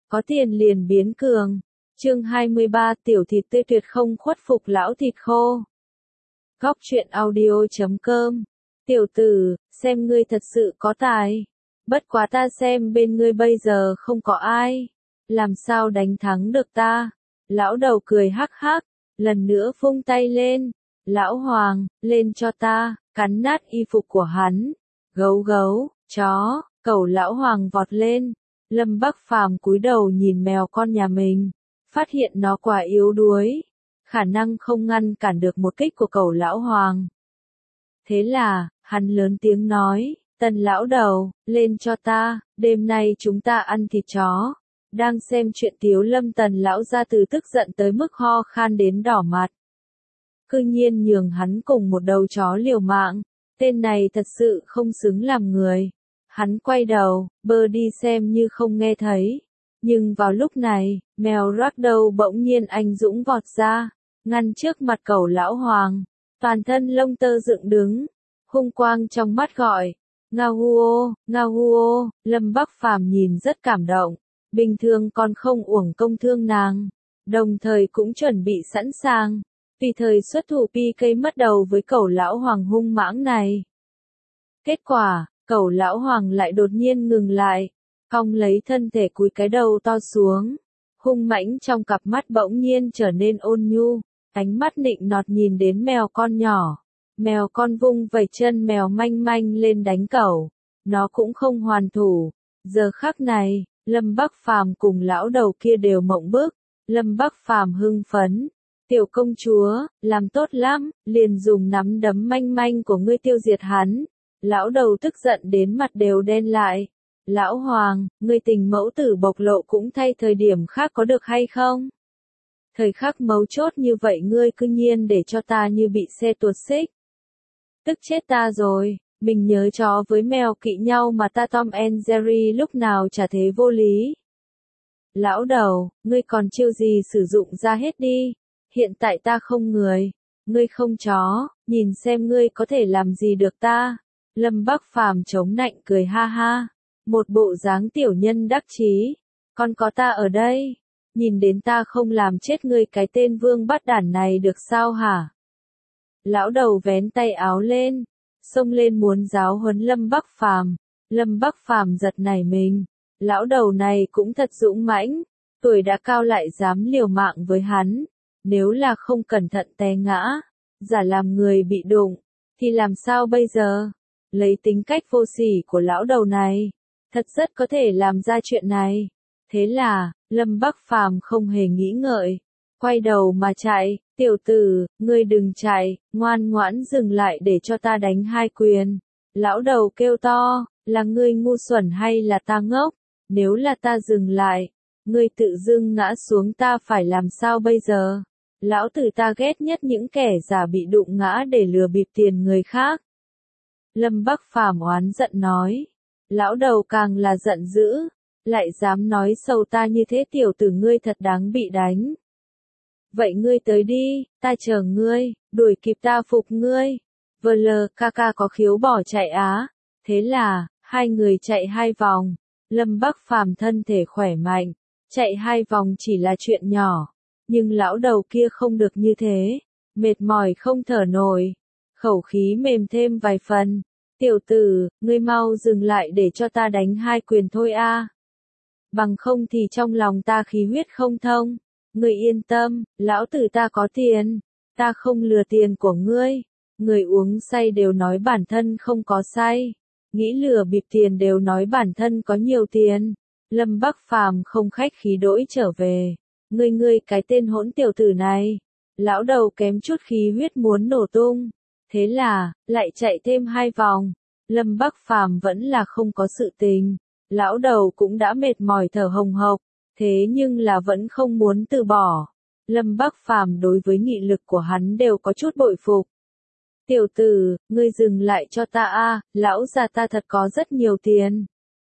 có tiền liền biến cường. Chương 23 tiểu thịt tươi tuyệt không khuất phục lão thịt khô. Góc truyện audio.com. Tiểu tử, xem ngươi thật sự có tài. Bất quá ta xem bên ngươi bây giờ không có ai. Làm sao đánh thắng được ta? Lão đầu cười hắc hắc, lần nữa vung tay lên. Lão Hoàng, lên cho ta, cắn nát y phục của hắn. Gấu gấu, chó, cẩu lão Hoàng vọt lên. Lâm Bắc Phàm cúi đầu nhìn mèo con nhà mình, phát hiện nó quá yếu đuối, khả năng không ngăn cản được một kích của cẩu lão Hoàng. Thế là, hắn lớn tiếng nói, Tần lão đầu, lên cho ta, đêm nay chúng ta ăn thịt chó. Đang xem chuyện Tiếu Lâm Tần lão gia từ tức giận tới mức ho khan đến đỏ mặt. Cư nhiên nhường hắn cùng một đầu chó liều mạng, tên này thật sự không xứng làm người. Hắn quay đầu, bơ đi xem như không nghe thấy. Nhưng vào lúc này, mèo Ragdoll bỗng nhiên anh dũng vọt ra, ngăn trước mặt cẩu lão Hoàng, toàn thân lông tơ dựng đứng, hung quang trong mắt gọi, Ngahuo, Ngahuo. Lâm Bắc Phàm nhìn rất cảm động, bình thường còn không uổng công thương nàng, đồng thời cũng chuẩn bị sẵn sàng, tùy thời xuất thủ PK mất đầu với cẩu lão Hoàng hung mãng này. Kết quả, cẩu lão Hoàng lại đột nhiên ngừng lại, cong lấy thân thể cúi cái đầu to xuống, hung mãnh trong cặp mắt bỗng nhiên trở nên ôn nhu, ánh mắt nịnh nọt nhìn đến mèo con nhỏ. Mèo con vung vẩy chân mèo manh manh lên đánh cẩu, nó cũng không hoàn thủ. Giờ khắc này, Lâm Bắc Phàm cùng lão đầu kia đều mộng bức. Lâm Bắc Phàm hưng phấn, tiểu công chúa, làm tốt lắm, liền dùng nắm đấm manh manh của ngươi tiêu diệt hắn. Lão đầu tức giận đến mặt đều đen lại. Lão Hoàng, ngươi tình mẫu tử bộc lộ cũng thay thời điểm khác có được hay không? Thời khắc mấu chốt như vậy ngươi cư nhiên để cho ta như bị xe tuột xích. Tức chết ta rồi, mình nhớ chó với mèo kỵ nhau mà ta Tom and Jerry lúc nào chả thế vô lý. Lão đầu, ngươi còn chiêu gì sử dụng ra hết đi, hiện tại ta không người, ngươi không chó, nhìn xem ngươi có thể làm gì được ta. Lâm Bắc Phàm chống nạnh cười ha ha, một bộ dáng tiểu nhân đắc chí, còn có ta ở đây, nhìn đến ta không làm chết ngươi cái tên vương bắt đản này được sao hả? Lão đầu vén tay áo lên, xông lên muốn giáo huấn Lâm Bắc Phàm. Lâm Bắc Phàm giật nảy mình, lão đầu này cũng thật dũng mãnh, tuổi đã cao lại dám liều mạng với hắn, nếu là không cẩn thận té ngã, giả làm người bị đụng, thì làm sao bây giờ? Lấy tính cách vô sỉ của lão đầu này, thật rất có thể làm ra chuyện này. Thế là, Lâm Bắc Phàm không hề nghĩ ngợi, quay đầu mà chạy. Tiểu tử, ngươi đừng chạy, ngoan ngoãn dừng lại để cho ta đánh hai quyền. Lão đầu kêu to, là ngươi ngu xuẩn hay là ta ngốc? Nếu là ta dừng lại, ngươi tự dưng ngã xuống ta phải làm sao bây giờ? Lão tử ta ghét nhất những kẻ giả bị đụng ngã để lừa bịp tiền người khác. Lâm Bắc Phàm oán giận nói. Lão đầu càng là giận dữ, lại dám nói sâu ta như thế, tiểu tử ngươi thật đáng bị đánh. Vậy ngươi tới đi, ta chờ ngươi, đuổi kịp ta phục ngươi. VLKK có khiếu bỏ chạy á. Thế là, hai người chạy hai vòng. Lâm Bắc Phàm thân thể khỏe mạnh, chạy hai vòng chỉ là chuyện nhỏ. Nhưng lão đầu kia không được như thế, mệt mỏi không thở nổi, khẩu khí mềm thêm vài phần. Tiểu tử, ngươi mau dừng lại để cho ta đánh hai quyền thôi a. Bằng không thì trong lòng ta khí huyết không thông. Ngươi yên tâm, lão tử ta có tiền, ta không lừa tiền của ngươi. Người uống say đều nói bản thân không có say, nghĩ lừa bịp tiền đều nói bản thân có nhiều tiền. Lâm Bắc Phàm không khách khí đỗi trở về. Ngươi cái tên hỗn tiểu tử này. Lão đầu kém chút khí huyết muốn nổ tung. Thế là, lại chạy thêm hai vòng. Lâm Bắc Phàm vẫn là không có sự tình. Lão đầu cũng đã mệt mỏi thở hồng hộc. Thế nhưng là vẫn không muốn từ bỏ. Lâm Bắc Phàm đối với nghị lực của hắn đều có chút bội phục. Tiểu tử, ngươi dừng lại cho ta a, lão già ta thật có rất nhiều tiền.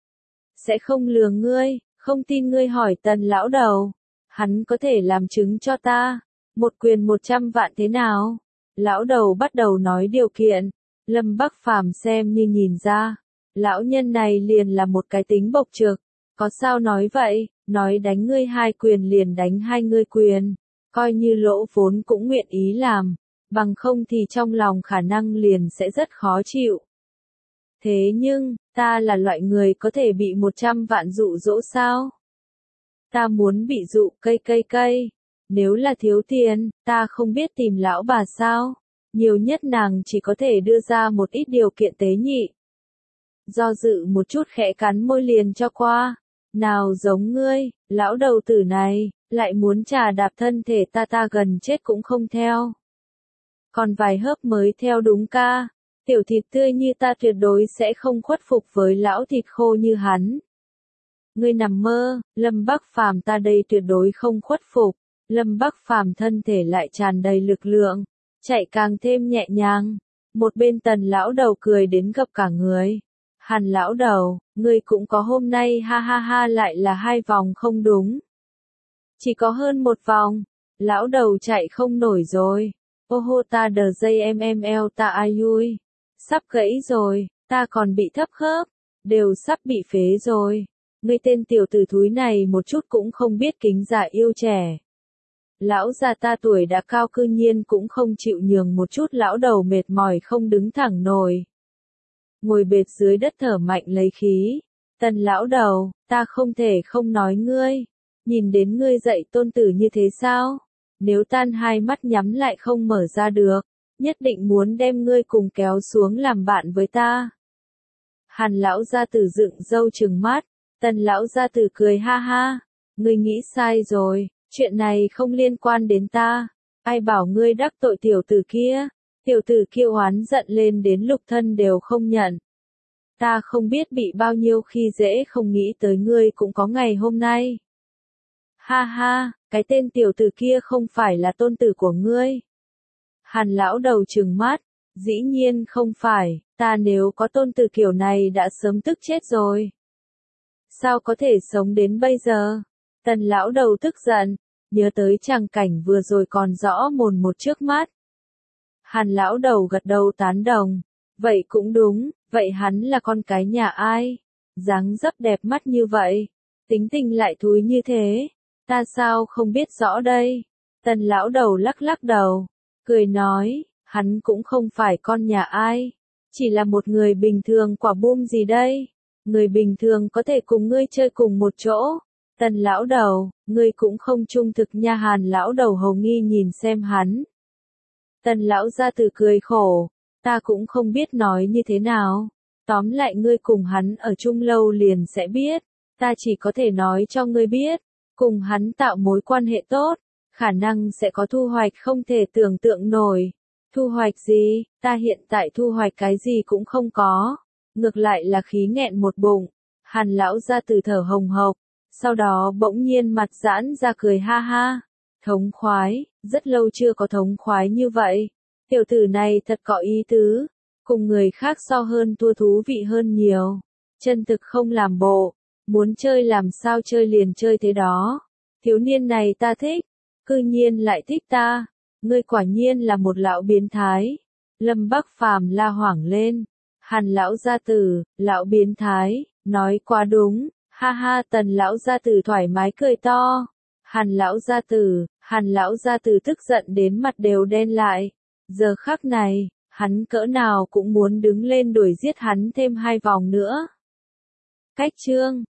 Sẽ không lừa ngươi, không tin ngươi hỏi Tần lão đầu. Hắn có thể làm chứng cho ta. Một quyền 100 vạn thế nào? Lão đầu bắt đầu nói điều kiện. Lâm Bắc Phàm xem như nhìn ra. Lão nhân này liền là một cái tính bộc trực. Có sao nói vậy, nói đánh ngươi 2 quyền liền đánh 2 ngươi quyền, coi như lỗ vốn cũng nguyện ý làm, bằng không thì trong lòng khả năng liền sẽ rất khó chịu. Thế nhưng, ta là loại người có thể bị 100 vạn dụ dỗ sao? Ta muốn bị dụ cây. Nếu là thiếu tiền, ta không biết tìm lão bà sao? Nhiều nhất nàng chỉ có thể đưa ra một ít điều kiện tế nhị. Do dự một chút khẽ cắn môi liền cho qua. Nào giống ngươi, lão đầu tử này, lại muốn trà đạp thân thể ta gần chết cũng không theo. Còn vài hớp mới theo đúng ca. Tiểu thịt tươi như ta tuyệt đối sẽ không khuất phục với lão thịt khô như hắn. Ngươi nằm mơ, Lâm Bắc Phàm ta đây tuyệt đối không khuất phục. Lâm Bắc Phàm thân thể lại tràn đầy lực lượng, chạy càng thêm nhẹ nhàng. Một bên Tần lão đầu cười đến gập cả người. Hàn lão đầu, ngươi cũng có hôm nay ha ha ha, lại là 2 vòng không đúng. Chỉ có hơn 1 vòng, lão đầu chạy không nổi rồi. Ô hô ta đờ dây eo ta ai ui. Sắp gãy rồi, ta còn bị thấp khớp, đều sắp bị phế rồi. Ngươi tên tiểu tử thúi này một chút cũng không biết kính già yêu trẻ. Lão già ta tuổi đã cao cư nhiên cũng không chịu nhường một chút, lão đầu mệt mỏi không đứng thẳng nổi. Ngồi bệt dưới đất thở mạnh lấy khí. Tần lão đầu, ta không thể không nói ngươi. Nhìn đến ngươi dạy tôn tử như thế sao? Nếu tan 2 mắt nhắm lại không mở ra được, nhất định muốn đem ngươi cùng kéo xuống làm bạn với ta. Hàn lão gia tử dựng râu trừng mắt. Tần lão gia tử cười ha ha. Ngươi nghĩ sai rồi, chuyện này không liên quan đến ta. Ai bảo ngươi đắc tội tiểu tử kia? Tiểu tử kia oán giận lên đến lục thân đều không nhận. Ta không biết bị bao nhiêu khi dễ, không nghĩ tới ngươi cũng có ngày hôm nay. Ha ha, cái tên tiểu tử kia không phải là tôn tử của ngươi. Hàn lão đầu trừng mắt, dĩ nhiên không phải, ta nếu có tôn tử kiểu này đã sớm tức chết rồi. Sao có thể sống đến bây giờ? Tần lão đầu tức giận, nhớ tới tràng cảnh vừa rồi còn rõ mồn một trước mắt. Hàn lão đầu gật đầu tán đồng, vậy cũng đúng, vậy hắn là con cái nhà ai? Dáng dấp đẹp mắt như vậy, tính tình lại thúi như thế, ta sao không biết rõ đây? Tần lão đầu lắc lắc đầu, cười nói, hắn cũng không phải con nhà ai, chỉ là một người bình thường, quả bum gì đây? Người bình thường có thể cùng ngươi chơi cùng một chỗ. Tần lão đầu, ngươi cũng không trung thực nha. Hàn lão đầu hầu nghi nhìn xem hắn. Tần lão gia tử cười khổ, ta cũng không biết nói như thế nào. Tóm lại ngươi cùng hắn ở chung lâu liền sẽ biết, ta chỉ có thể nói cho ngươi biết, cùng hắn tạo mối quan hệ tốt, khả năng sẽ có thu hoạch không thể tưởng tượng nổi. Thu hoạch gì? Ta hiện tại thu hoạch cái gì cũng không có, ngược lại là khí nghẹn một bụng. Hàn lão gia tử thở hồng hộc, sau đó bỗng nhiên mặt giãn ra cười ha ha. Thống khoái, rất lâu chưa có thống khoái như vậy. Tiểu tử này thật có ý tứ, cùng người khác so hơn thua thú vị hơn nhiều. Chân thực không làm bộ, muốn chơi làm sao chơi liền chơi thế đó. Thiếu niên này ta thích, cư nhiên lại thích ta. Ngươi quả nhiên là một lão biến thái. Lâm Bắc Phàm la hoảng lên. Hàn lão gia tử, lão biến thái, nói quá đúng. Ha ha, Tần lão gia tử thoải mái cười to. Hàn lão gia tử tức giận đến mặt đều đen lại. Giờ khắc này, hắn cỡ nào cũng muốn đứng lên đuổi giết hắn thêm 2 vòng nữa. Cách chương